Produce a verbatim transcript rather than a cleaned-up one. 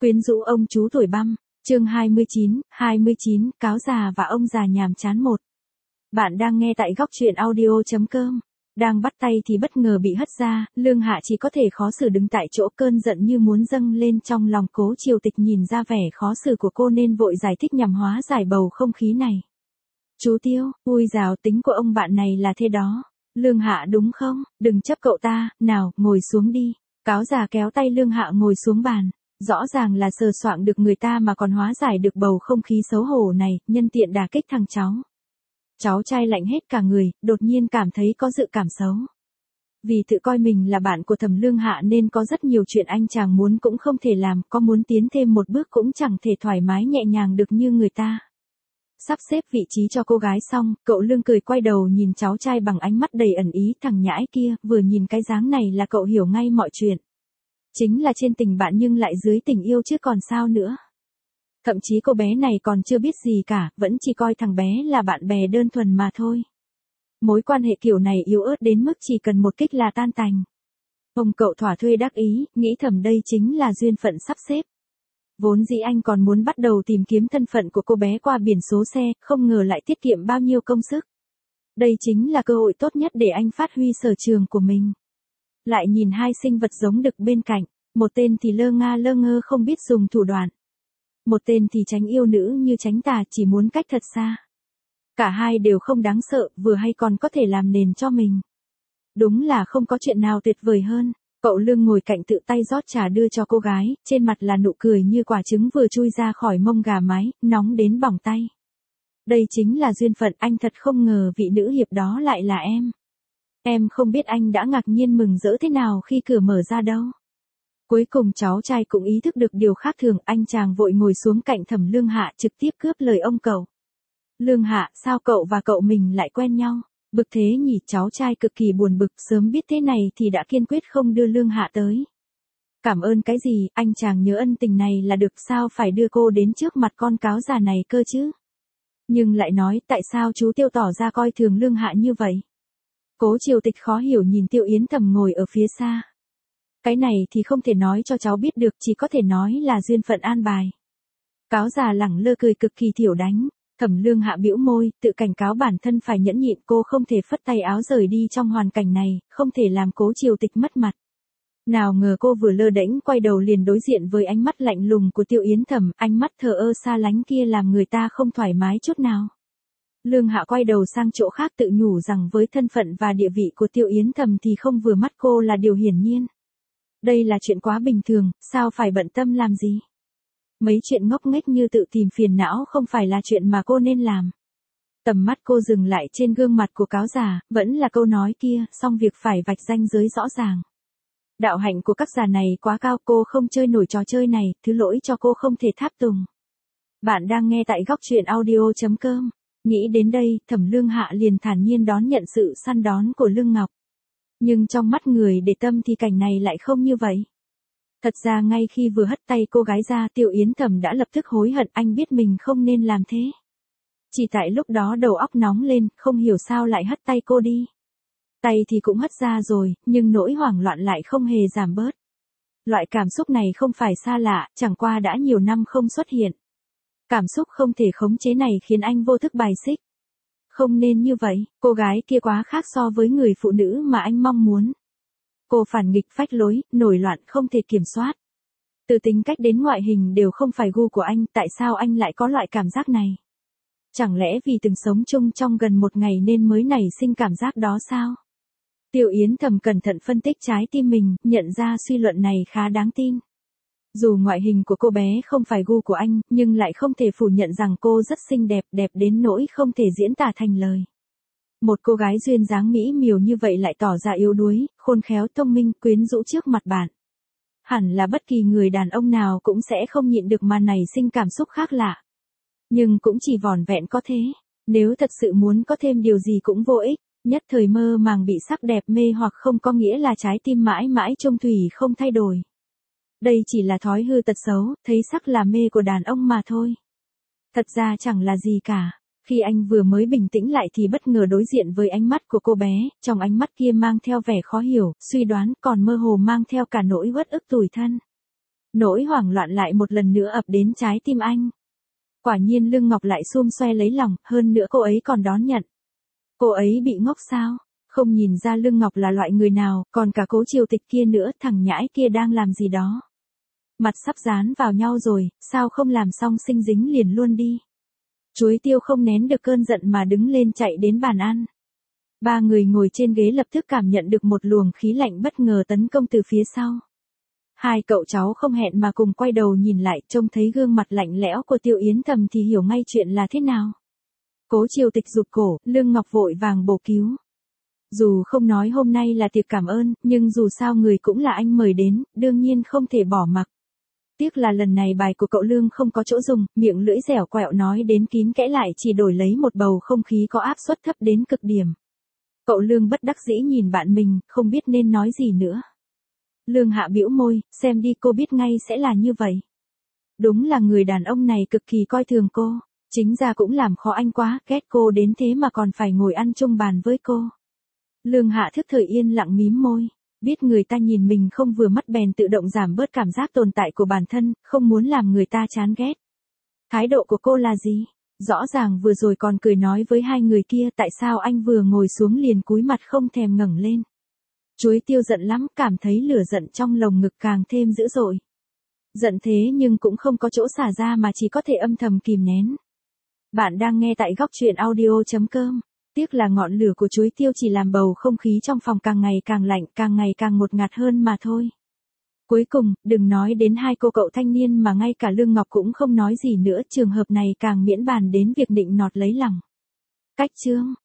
Quyến rũ ông chú tuổi băm, chương hai mươi chín, hai mươi chín, cáo già và ông già nhàm chán một. Bạn đang nghe tại góc truyện audio chấm com. Đang bắt tay thì bất ngờ bị hất ra, Lương Hạ chỉ có thể khó xử đứng tại chỗ, cơn giận như muốn dâng lên trong lòng. Cố Triều Tịch nhìn ra vẻ khó xử của cô nên vội giải thích nhằm hóa giải bầu không khí này. Chú Tiêu, ui dào, tính của ông bạn này là thế đó. Lương Hạ đúng không? Đừng chấp cậu ta, nào, ngồi xuống đi. Cáo già kéo tay Lương Hạ ngồi xuống bàn. Rõ ràng là sờ soạng được người ta mà còn hóa giải được bầu không khí xấu hổ này, nhân tiện đả kích thằng cháu. Cháu trai lạnh hết cả người, đột nhiên cảm thấy có dự cảm xấu. Vì tự coi mình là bạn của Thẩm Lương Hạ nên có rất nhiều chuyện anh chàng muốn cũng không thể làm, có muốn tiến thêm một bước cũng chẳng thể thoải mái nhẹ nhàng được như người ta. Sắp xếp vị trí cho cô gái xong, cậu Lương cười quay đầu nhìn cháu trai bằng ánh mắt đầy ẩn ý. Thằng nhãi kia, vừa nhìn cái dáng này là cậu hiểu ngay mọi chuyện. Chính là trên tình bạn nhưng lại dưới tình yêu chứ còn sao nữa. Thậm chí cô bé này còn chưa biết gì cả, vẫn chỉ coi thằng bé là bạn bè đơn thuần mà thôi. Mối quan hệ kiểu này yếu ớt đến mức chỉ cần một kích là tan tành. Ông cậu thỏa thuê đắc ý, nghĩ thầm đây chính là duyên phận sắp xếp. Vốn dĩ anh còn muốn bắt đầu tìm kiếm thân phận của cô bé qua biển số xe, không ngờ lại tiết kiệm bao nhiêu công sức. Đây chính là cơ hội tốt nhất để anh phát huy sở trường của mình. Lại nhìn hai sinh vật giống đực bên cạnh, một tên thì lơ nga lơ ngơ không biết dùng thủ đoạn. Một tên thì tránh yêu nữ như tránh tà, chỉ muốn cách thật xa. Cả hai đều không đáng sợ, vừa hay còn có thể làm nền cho mình. Đúng là không có chuyện nào tuyệt vời hơn. Cậu Lương ngồi cạnh tự tay rót trà đưa cho cô gái, trên mặt là nụ cười như quả trứng vừa chui ra khỏi mông gà mái, nóng đến bỏng tay. Đây chính là duyên phận, anh thật không ngờ vị nữ hiệp đó lại là em. Em không biết anh đã ngạc nhiên mừng rỡ thế nào khi cửa mở ra đâu. Cuối cùng cháu trai cũng ý thức được điều khác thường, anh chàng vội ngồi xuống cạnh Thẩm Lương Hạ trực tiếp cướp lời ông cậu. Lương Hạ, sao cậu và cậu mình lại quen nhau? Bực thế nhỉ? Cháu trai cực kỳ buồn bực, sớm biết thế này thì đã kiên quyết không đưa Lương Hạ tới. Cảm ơn cái gì, anh chàng nhớ ân tình này là được, sao phải đưa cô đến trước mặt con cáo già này cơ chứ? Nhưng lại nói tại sao chú Tiêu tỏ ra coi thường Lương Hạ như vậy? Cố Triều Tịch khó hiểu nhìn Tiêu Yến Thầm ngồi ở phía xa. Cái này thì không thể nói cho cháu biết được, chỉ có thể nói là duyên phận an bài. Cáo già lẳng lơ cười cực kỳ thiểu đánh. Thẩm Lương Hạ bĩu môi, tự cảnh cáo bản thân phải nhẫn nhịn, cô không thể phất tay áo rời đi trong hoàn cảnh này, không thể làm Cố Triều Tịch mất mặt. Nào ngờ cô vừa lơ đễnh quay đầu liền đối diện với ánh mắt lạnh lùng của Tiêu Yến Thầm, ánh mắt thờ ơ xa lánh kia làm người ta không thoải mái chút nào. Lương Hạ quay đầu sang chỗ khác tự nhủ rằng với thân phận và địa vị của Tiêu Yến Thầm thì không vừa mắt cô là điều hiển nhiên. Đây là chuyện quá bình thường, sao phải bận tâm làm gì? Mấy chuyện ngốc nghếch như tự tìm phiền não không phải là chuyện mà cô nên làm. Tầm mắt cô dừng lại trên gương mặt của cáo già, vẫn là câu nói kia, xong việc phải vạch ranh giới rõ ràng. Đạo hạnh của các già này quá cao, cô không chơi nổi trò chơi này, thứ lỗi cho cô không thể tháp tùng. Bạn đang nghe tại góc truyện audio chấm com. Nghĩ đến đây, Thẩm Lương Hạ liền thản nhiên đón nhận sự săn đón của Lương Ngọc. Nhưng trong mắt người để tâm thì cảnh này lại không như vậy. Thật ra ngay khi vừa hất tay cô gái ra, Tiêu Yến Thầm đã lập tức hối hận, anh biết mình không nên làm thế. Chỉ tại lúc đó đầu óc nóng lên, không hiểu sao lại hất tay cô đi. Tay thì cũng hất ra rồi, nhưng nỗi hoảng loạn lại không hề giảm bớt. Loại cảm xúc này không phải xa lạ, chẳng qua đã nhiều năm không xuất hiện. Cảm xúc không thể khống chế này khiến anh vô thức bài xích. Không nên như vậy, cô gái kia quá khác so với người phụ nữ mà anh mong muốn. Cô phản nghịch phách lối, nổi loạn không thể kiểm soát. Từ tính cách đến ngoại hình đều không phải gu của anh, tại sao anh lại có loại cảm giác này? Chẳng lẽ vì từng sống chung trong gần một ngày nên mới nảy sinh cảm giác đó sao? Tiêu Yến Thầm cẩn thận phân tích trái tim mình, nhận ra suy luận này khá đáng tin. Dù ngoại hình của cô bé không phải gu của anh, nhưng lại không thể phủ nhận rằng cô rất xinh đẹp, đẹp đến nỗi không thể diễn tả thành lời. Một cô gái duyên dáng mỹ miều như vậy lại tỏ ra yếu đuối, khôn khéo thông minh, quyến rũ trước mặt bạn. Hẳn là bất kỳ người đàn ông nào cũng sẽ không nhịn được mà nảy sinh cảm xúc khác lạ. Nhưng cũng chỉ vỏn vẹn có thế, nếu thật sự muốn có thêm điều gì cũng vô ích, nhất thời mơ màng bị sắc đẹp mê hoặc không có nghĩa là trái tim mãi mãi chung thủy không thay đổi. Đây chỉ là thói hư tật xấu, thấy sắc là mê của đàn ông mà thôi. Thật ra chẳng là gì cả. Khi anh vừa mới bình tĩnh lại thì bất ngờ đối diện với ánh mắt của cô bé, trong ánh mắt kia mang theo vẻ khó hiểu, suy đoán, còn mơ hồ mang theo cả nỗi uất ức tủi thân. Nỗi hoảng loạn lại một lần nữa ập đến trái tim anh. Quả nhiên Lương Ngọc lại xum xoe lấy lòng, hơn nữa cô ấy còn đón nhận. Cô ấy bị ngốc sao? Không nhìn ra Lương Ngọc là loại người nào, còn cả Cố Triều Tịch kia nữa, thằng nhãi kia đang làm gì đó. Mặt sắp dán vào nhau rồi, sao không làm xong sinh dính liền luôn đi. Chuối Tiêu không nén được cơn giận mà đứng lên chạy đến bàn ăn. Ba người ngồi trên ghế lập tức cảm nhận được một luồng khí lạnh bất ngờ tấn công từ phía sau. Hai cậu cháu không hẹn mà cùng quay đầu nhìn lại, trông thấy gương mặt lạnh lẽo của Tiêu Yến Thầm thì hiểu ngay chuyện là thế nào. Cố Triều Tịch rụt cổ, Lương Ngọc vội vàng bổ cứu. Dù không nói hôm nay là tiệc cảm ơn, nhưng dù sao người cũng là anh mời đến, đương nhiên không thể bỏ mặc. Tiếc là lần này bài của cậu Lương không có chỗ dùng, miệng lưỡi dẻo quẹo nói đến kín kẽ lại chỉ đổi lấy một bầu không khí có áp suất thấp đến cực điểm. Cậu Lương bất đắc dĩ nhìn bạn mình, không biết nên nói gì nữa. Lương Hạ bĩu môi, xem đi cô biết ngay sẽ là như vậy. Đúng là người đàn ông này cực kỳ coi thường cô, chính ra cũng làm khó anh quá, ghét cô đến thế mà còn phải ngồi ăn chung bàn với cô. Lương Hạ thức thời yên lặng mím môi, biết người ta nhìn mình không vừa mắt bèn tự động giảm bớt cảm giác tồn tại của bản thân, không muốn làm người ta chán ghét. Thái độ của cô là gì? Rõ ràng vừa rồi còn cười nói với hai người kia, tại sao anh vừa ngồi xuống liền cúi mặt không thèm ngẩng lên. Chuối Tiêu giận lắm, cảm thấy lửa giận trong lồng ngực càng thêm dữ dội. Giận thế nhưng cũng không có chỗ xả ra mà chỉ có thể âm thầm kìm nén. Bạn đang nghe tại góc truyện audio chấm com. Tiếc là ngọn lửa của Chuối Tiêu chỉ làm bầu không khí trong phòng càng ngày càng lạnh, càng ngày càng ngột ngạt hơn mà thôi. Cuối cùng, đừng nói đến hai cô cậu thanh niên mà ngay cả Lương Ngọc cũng không nói gì nữa, trường hợp này càng miễn bàn đến việc định nọt lấy lòng. Cách chương